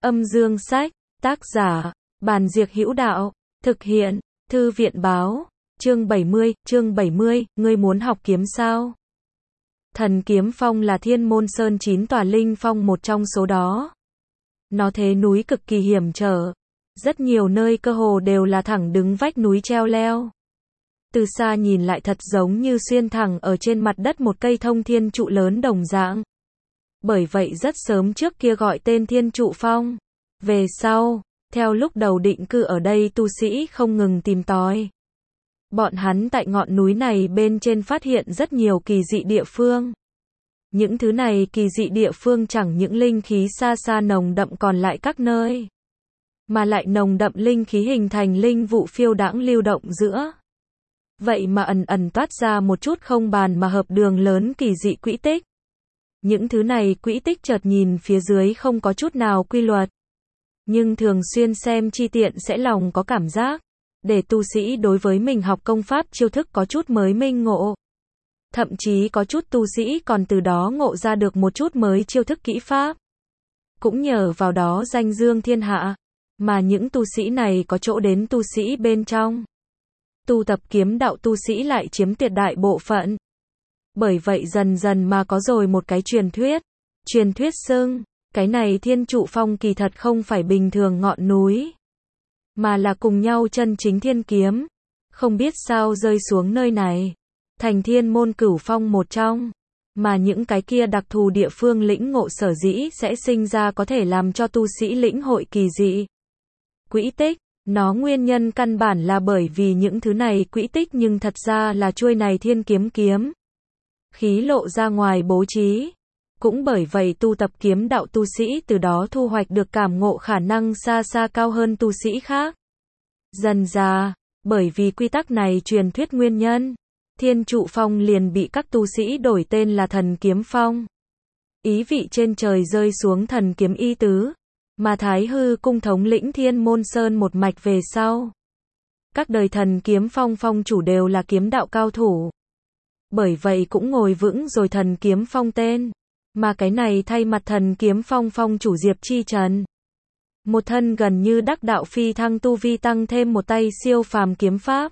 Âm dương sách, tác giả, Bàn Diệc Hữu Đạo, thực hiện, Thư viện báo, chương 70, ngươi muốn học kiếm sao? Thần Kiếm Phong là Thiên Môn Sơn 9 tòa linh phong một trong số đó. Nó thế núi cực kỳ hiểm trở. Rất nhiều nơi cơ hồ đều là thẳng đứng vách núi treo leo. Từ xa nhìn lại thật giống như xuyên thẳng ở trên mặt đất một cây thông thiên trụ lớn đồng dạng. Bởi vậy rất sớm trước kia gọi tên Thiên Trụ Phong. Về sau, theo lúc đầu định cư ở đây tu sĩ không ngừng tìm tòi. Bọn hắn tại ngọn núi này bên trên phát hiện rất nhiều kỳ dị địa phương. Những thứ này kỳ dị địa phương chẳng những linh khí xa xa nồng đậm còn lại các nơi, mà lại nồng đậm linh khí hình thành linh vụ phiêu đãng lưu động giữa. Vậy mà ẩn ẩn toát ra một chút không bàn mà hợp đường lớn kỳ dị quỹ tích. Những thứ này quỹ tích chợt nhìn phía dưới không có chút nào quy luật. Nhưng thường xuyên xem chi tiện sẽ lòng có cảm giác. Để tu sĩ đối với mình học công pháp chiêu thức có chút mới minh ngộ. Thậm chí có chút tu sĩ còn từ đó ngộ ra được một chút mới chiêu thức kỹ pháp. Cũng nhờ vào đó danh dương thiên hạ. Mà những tu sĩ này có chỗ đến tu sĩ bên trong. Tu tập kiếm đạo tu sĩ lại chiếm tuyệt đại bộ phận. Bởi vậy dần dần mà có rồi một cái truyền thuyết. Truyền thuyết xưng, cái này Thiên Trụ Phong kỳ thật không phải bình thường ngọn núi, mà là cùng nhau chân chính thiên kiếm. Không biết sao rơi xuống nơi này. Thành Thiên Môn Cửu Phong một trong. Mà những cái kia đặc thù địa phương lĩnh ngộ sở dĩ sẽ sinh ra có thể làm cho tu sĩ lĩnh hội kỳ dị quỹ tích. Nó nguyên nhân căn bản là bởi vì những thứ này quỹ tích nhưng thật ra là chuôi này thiên kiếm khí lộ ra ngoài bố trí. Cũng bởi vậy tu tập kiếm đạo tu sĩ từ đó thu hoạch được cảm ngộ khả năng xa xa cao hơn tu sĩ khác. Dần dà, bởi vì quy tắc này truyền thuyết nguyên nhân, Thiên Trụ Phong liền bị các tu sĩ đổi tên là Thần Kiếm Phong. Ý vị trên trời rơi xuống thần kiếm y tứ. Mà Thái Hư cung thống lĩnh Thiên Môn Sơn một mạch về sau. Các đời Thần Kiếm Phong phong chủ đều là kiếm đạo cao thủ. Bởi vậy cũng ngồi vững rồi Thần Kiếm Phong tên. Mà cái này thay mặt Thần Kiếm Phong phong chủ Diệp Chi Trần. Một thân gần như đắc đạo phi thăng tu vi tăng thêm một tay siêu phàm kiếm pháp.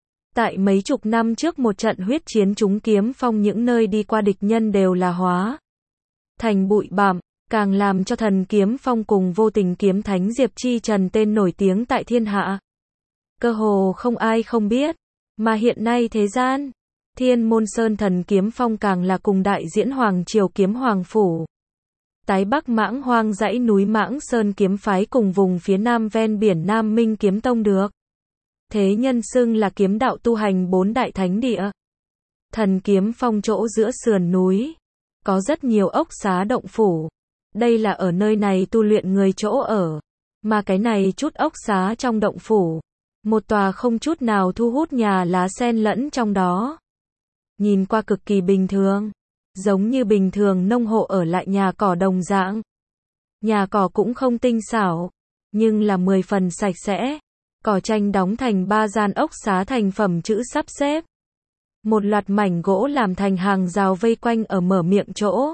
Tại mấy chục năm trước một trận huyết chiến chúng kiếm phong những nơi đi qua địch nhân đều là hóa thành bụi bặm. Càng làm cho Thần Kiếm Phong cùng vô tình kiếm thánh Diệp Chi Trần tên nổi tiếng tại thiên hạ. Cơ hồ không ai không biết. Mà hiện nay thế gian, Thiên Môn Sơn Thần Kiếm Phong càng là cùng đại diễn Hoàng Triều Kiếm Hoàng Phủ. Tái Bắc Mãng Hoang dãy núi Mãng Sơn kiếm phái cùng vùng phía nam ven biển Nam Minh Kiếm Tông được. Thế nhân xưng là kiếm đạo tu hành 4 đại thánh địa. Thần Kiếm Phong chỗ giữa sườn núi. Có rất nhiều ốc xá động phủ. Đây là ở nơi này tu luyện người chỗ ở. Mà cái này chút ốc xá trong động phủ. Một tòa không chút nào thu hút nhà lá sen lẫn trong đó. Nhìn qua cực kỳ bình thường. Giống như bình thường nông hộ ở lại nhà cỏ đồng dạng. Nhà cỏ cũng không tinh xảo. Nhưng là 10 phần sạch sẽ. Cỏ tranh đóng thành 3 gian ốc xá thành phẩm chữ sắp xếp. Một loạt mảnh gỗ làm thành hàng rào vây quanh ở mở miệng chỗ.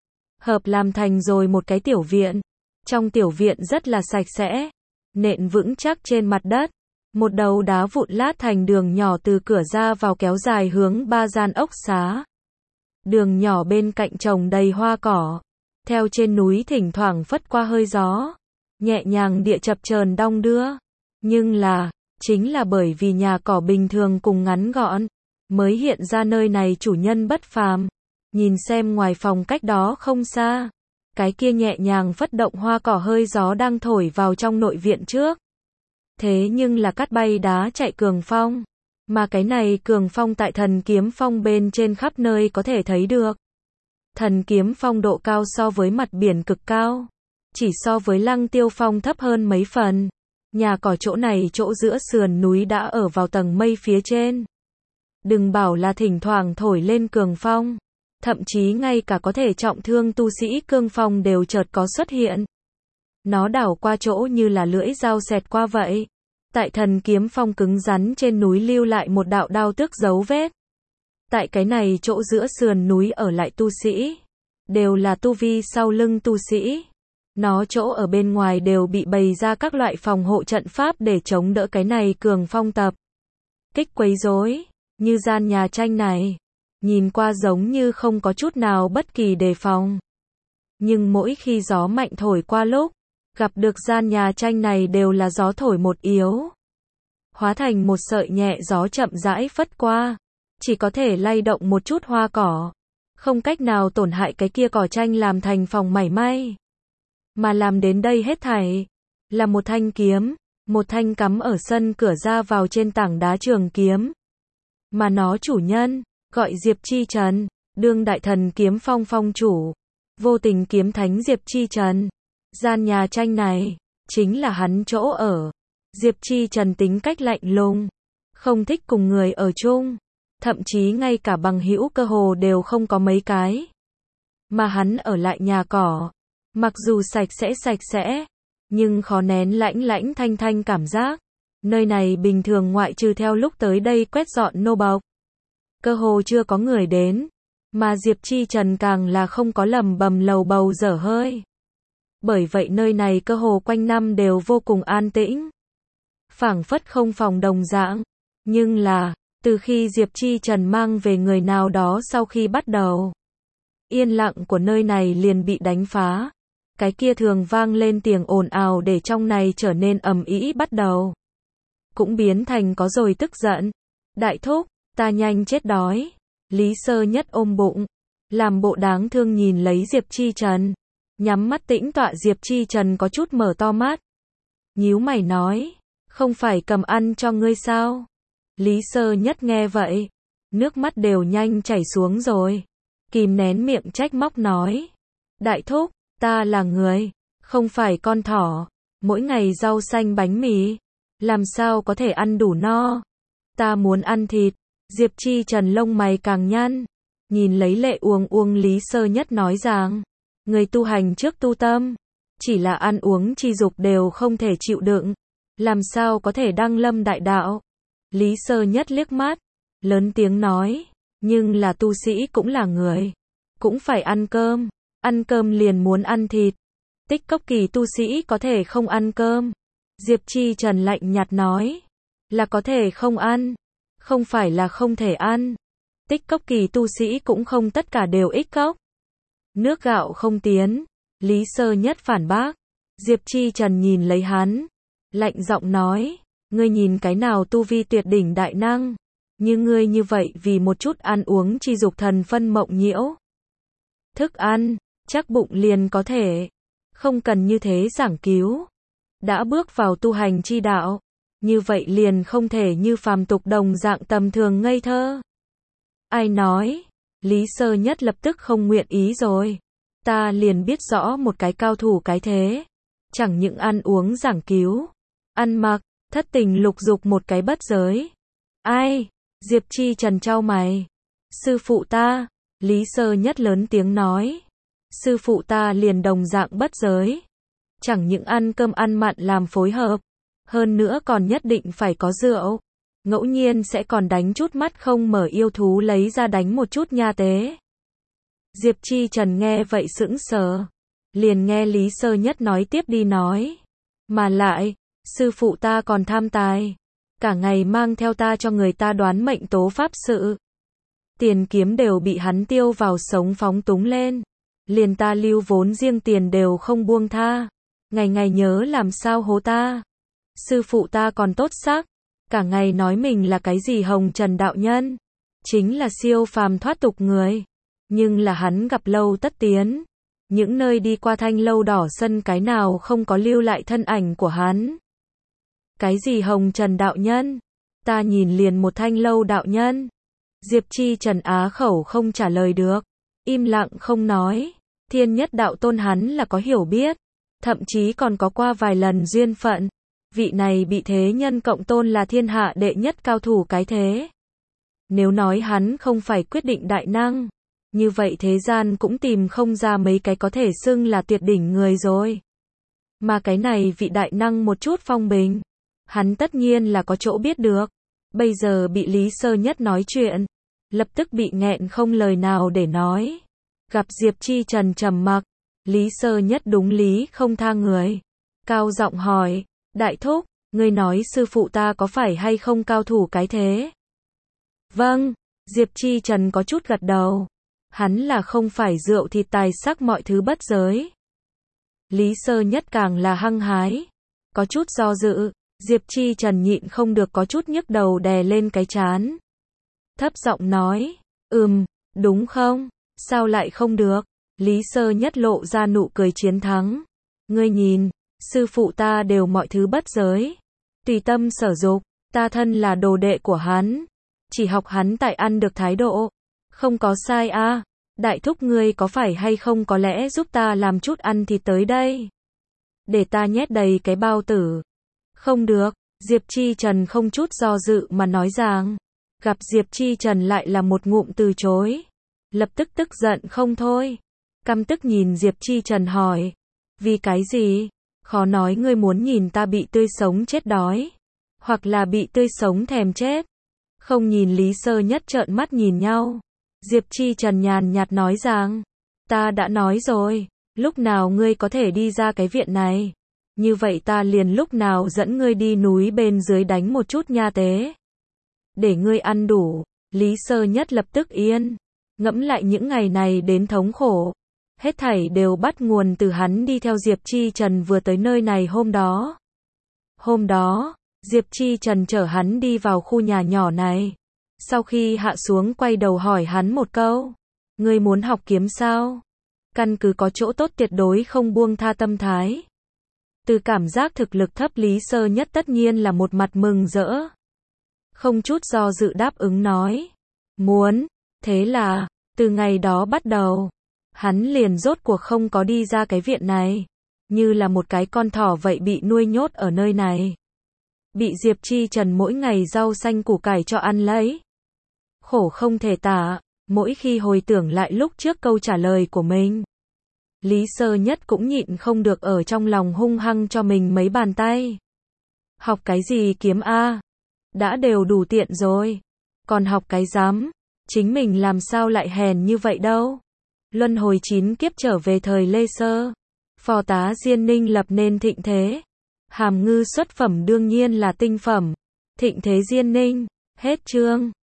Hợp làm thành rồi một cái tiểu viện. Trong tiểu viện rất là sạch sẽ. Nện vững chắc trên mặt đất. Một đầu đá vụn lát thành đường nhỏ từ cửa ra vào kéo dài hướng 3 gian ốc xá. Đường nhỏ bên cạnh trồng đầy hoa cỏ. Theo trên núi thỉnh thoảng phất qua hơi gió. Nhẹ nhàng địa chập chờn đong đưa. Nhưng là, chính là bởi vì nhà cỏ bình thường cùng ngắn gọn, mới hiện ra nơi này chủ nhân bất phàm. Nhìn xem ngoài phòng cách đó không xa. Cái kia nhẹ nhàng phất động hoa cỏ hơi gió đang thổi vào trong nội viện trước. Thế nhưng là cắt bay đá chạy cường phong. Mà cái này cường phong tại Thần Kiếm Phong bên trên khắp nơi có thể thấy được. Thần Kiếm Phong độ cao so với mặt biển cực cao. Chỉ so với Lăng Tiêu Phong thấp hơn mấy phần. Nhà cỏ chỗ này chỗ giữa sườn núi đã ở vào tầng mây phía trên. Đừng bảo là thỉnh thoảng thổi lên cường phong. Thậm chí ngay cả có thể trọng thương tu sĩ cương phong đều chợt có xuất hiện. Nó đảo qua chỗ như là lưỡi dao xẹt qua vậy. Tại Thần Kiếm Phong cứng rắn trên núi lưu lại một đạo đao tước dấu vết. Tại cái này chỗ giữa sườn núi ở lại tu sĩ. Đều là tu vi sau lưng tu sĩ. Nó chỗ ở bên ngoài đều bị bày ra các loại phòng hộ trận pháp để chống đỡ cái này cường phong tập kích quấy rối, như gian nhà tranh này, nhìn qua giống như không có chút nào bất kỳ đề phòng. Nhưng mỗi khi gió mạnh thổi qua lúc gặp được gian nhà tranh này đều là gió thổi một yếu, hóa thành một sợi nhẹ gió chậm rãi phất qua, chỉ có thể lay động một chút hoa cỏ, không cách nào tổn hại cái kia cỏ tranh làm thành phòng mảy may. Mà làm đến đây hết thảy là một thanh kiếm, một thanh cắm ở sân cửa ra vào trên tảng đá trường kiếm. Mà nó chủ nhân, gọi Diệp Chi Trần, đương đại thần kiếm phong phong chủ, vô tình kiếm thánh Diệp Chi Trần. Gian nhà tranh này, chính là hắn chỗ ở. Diệp Chi Trần tính cách lạnh lùng, không thích cùng người ở chung, thậm chí ngay cả bằng hữu cơ hồ đều không có mấy cái. Mà hắn ở lại nhà cỏ, mặc dù sạch sẽ, nhưng khó nén lãnh thanh thanh cảm giác. Nơi này bình thường ngoại trừ theo lúc tới đây quét dọn nô bộc, cơ hồ chưa có người đến, mà Diệp Chi Trần càng là không có lầm bầm lầu bầu dở hơi. Bởi vậy nơi này cơ hồ quanh năm đều vô cùng an tĩnh, phảng phất không phòng đồng dạng. Nhưng là, từ khi Diệp Chi Trần mang về người nào đó sau khi bắt đầu, yên lặng của nơi này liền bị đánh phá. Cái kia thường vang lên tiếng ồn ào để trong này trở nên ầm ĩ bắt đầu, cũng biến thành có rồi tức giận. Đại thúc, ta nhanh chết đói. Lý Sơ Nhất ôm bụng, làm bộ đáng thương nhìn lấy Diệp Chi Trần, nhắm mắt tĩnh tọa. Diệp Chi Trần có chút mở to mắt, nhíu mày nói, không phải cầm ăn cho ngươi sao? Lý Sơ Nhất nghe vậy, nước mắt đều nhanh chảy xuống rồi, kìm nén miệng trách móc nói, đại thúc, ta là người, không phải con thỏ, mỗi ngày rau xanh bánh mì, làm sao có thể ăn đủ no? Ta muốn ăn thịt. Diệp Chi Trần lông mày càng nhăn, nhìn lấy lệ uông Lý Sơ Nhất nói rằng, người tu hành trước tu tâm, chỉ là ăn uống chi dục đều không thể chịu đựng, làm sao có thể đăng lâm đại đạo? Lý Sơ Nhất liếc mắt, lớn tiếng nói, nhưng là tu sĩ cũng là người, cũng phải ăn cơm liền muốn ăn thịt. Tích Cốc Kỳ tu sĩ có thể không ăn cơm? Diệp Chi Trần lạnh nhạt nói, là có thể không ăn, không phải là không thể ăn. Tích Cốc Kỳ tu sĩ cũng không tất cả đều ích cốc nước gạo không tiến. Lý Sơ Nhất phản bác. Diệp Chi Trần nhìn lấy hắn, lạnh giọng nói, ngươi nhìn cái nào tu vi tuyệt đỉnh đại năng, như ngươi như vậy vì một chút ăn uống chi dục thần phân mộng nhiễu. Thức ăn, chắc bụng liền có thể, không cần như thế giảng cứu. Đã bước vào tu hành chi đạo, như vậy liền không thể như phàm tục đồng dạng tầm thường ngây thơ. Ai nói? Lý Sơ Nhất lập tức không nguyện ý rồi. Ta liền biết rõ một cái cao thủ cái thế, chẳng những ăn uống giảng cứu, ăn mặc, thất tình lục dục một cái bất giới. Ai? Diệp Chi Trần chau mày. Sư phụ ta. Lý Sơ Nhất lớn tiếng nói. Sư phụ ta liền đồng dạng bất giới. Chẳng những ăn cơm ăn mặn làm phối hợp, hơn nữa còn nhất định phải có rượu. Ngẫu nhiên sẽ còn đánh chút mắt không mở yêu thú lấy ra đánh một chút nha tế. Diệp Chi Trần nghe vậy sững sờ, liền nghe Lý Sơ Nhất nói tiếp đi nói. Mà lại, sư phụ ta còn tham tài, cả ngày mang theo ta cho người ta đoán mệnh tố pháp sự. Tiền kiếm đều bị hắn tiêu vào sống phóng túng lên, liền ta lưu vốn riêng tiền đều không buông tha, ngày ngày nhớ làm sao hố ta. Sư phụ ta còn tốt sắc, cả ngày nói mình là cái gì hồng trần đạo nhân, chính là siêu phàm thoát tục người. Nhưng là hắn gặp lâu tất tiến, những nơi đi qua thanh lâu đỏ sân cái nào không có lưu lại thân ảnh của hắn. Cái gì hồng trần đạo nhân? Ta nhìn liền một thanh lâu đạo nhân. Diệp Chi Trần á khẩu không trả lời được, im lặng không nói. Thiên Nhất Đạo Tôn hắn là có hiểu biết, thậm chí còn có qua vài lần duyên phận. Vị này bị thế nhân cộng tôn là thiên hạ đệ nhất cao thủ cái thế. Nếu nói hắn không phải quyết định đại năng, như vậy thế gian cũng tìm không ra mấy cái có thể xưng là tuyệt đỉnh người rồi. Mà cái này vị đại năng một chút phong bình, hắn tất nhiên là có chỗ biết được. Bây giờ bị Lý Sơ Nhất nói chuyện, lập tức bị nghẹn không lời nào để nói. Gặp Diệp Chi Trần trầm mặc, Lý Sơ Nhất đúng lý không tha người. Cao giọng hỏi, đại thúc, ngươi nói sư phụ ta có phải hay không cao thủ cái thế? Vâng, Diệp Chi Trần có chút gật đầu. Hắn là không phải rượu thịt tài sắc mọi thứ bất giới. Lý Sơ Nhất càng là hăng hái. Có chút do dự, Diệp Chi Trần nhịn không được có chút nhức đầu đè lên cái trán. Thấp giọng nói, đúng không? Sao lại không được? Lý Sơ Nhất lộ ra nụ cười chiến thắng. Ngươi nhìn, sư phụ ta đều mọi thứ bất giới. Tùy tâm sở dục, ta thân là đồ đệ của hắn. Chỉ học hắn tại ăn được thái độ. Không có sai à? Đại thúc ngươi có phải hay không có lẽ giúp ta làm chút ăn thịt tới đây? Để ta nhét đầy cái bao tử. Không được, Diệp Chi Trần không chút do dự mà nói rằng. Gặp Diệp Chi Trần lại là một ngụm từ chối. Lập tức tức giận không thôi. Căm tức nhìn Diệp Chi Trần hỏi. Vì cái gì? Khó nói ngươi muốn nhìn ta bị tươi sống chết đói. Hoặc là bị tươi sống thèm chết. Không nhìn Lý Sơ Nhất trợn mắt nhìn nhau. Diệp Chi Trần nhàn nhạt nói rằng. Ta đã nói rồi. Lúc nào ngươi có thể đi ra cái viện này. Như vậy ta liền lúc nào dẫn ngươi đi núi bên dưới đánh một chút nha tế. Để ngươi ăn đủ. Lý Sơ Nhất lập tức yên. Ngẫm lại những ngày này đến thống khổ. Hết thảy đều bắt nguồn từ hắn đi theo Diệp Chi Trần vừa tới nơi này hôm đó. Hôm đó, Diệp Chi Trần chở hắn đi vào khu nhà nhỏ này. Sau khi hạ xuống quay đầu hỏi hắn một câu. Ngươi muốn học kiếm sao? Căn cứ có chỗ tốt tuyệt đối không buông tha tâm thái. Từ cảm giác thực lực thấp Lý Sơ Nhất tất nhiên là một mặt mừng rỡ. Không chút do dự đáp ứng nói. Muốn, thế là, từ ngày đó bắt đầu, hắn liền rốt cuộc không có đi ra cái viện này. Như là một cái con thỏ vậy bị nuôi nhốt ở nơi này. Bị Diệp Chi Trần mỗi ngày rau xanh củ cải cho ăn lấy. Khổ không thể tả, mỗi khi hồi tưởng lại lúc trước câu trả lời của mình. Lý Sơ Nhất cũng nhịn không được ở trong lòng hung hăng cho mình mấy bàn tay. Học cái gì kiếm a? Đã đều đủ tiện rồi. Còn học cái dám, chính mình làm sao lại hèn như vậy đâu. Luân hồi 9 kiếp trở về thời Lê Sơ. Phò tá Diên Ninh lập nên thịnh thế. Hàm ngư xuất phẩm đương nhiên là tinh phẩm. Thịnh thế Diên Ninh. Hết chương.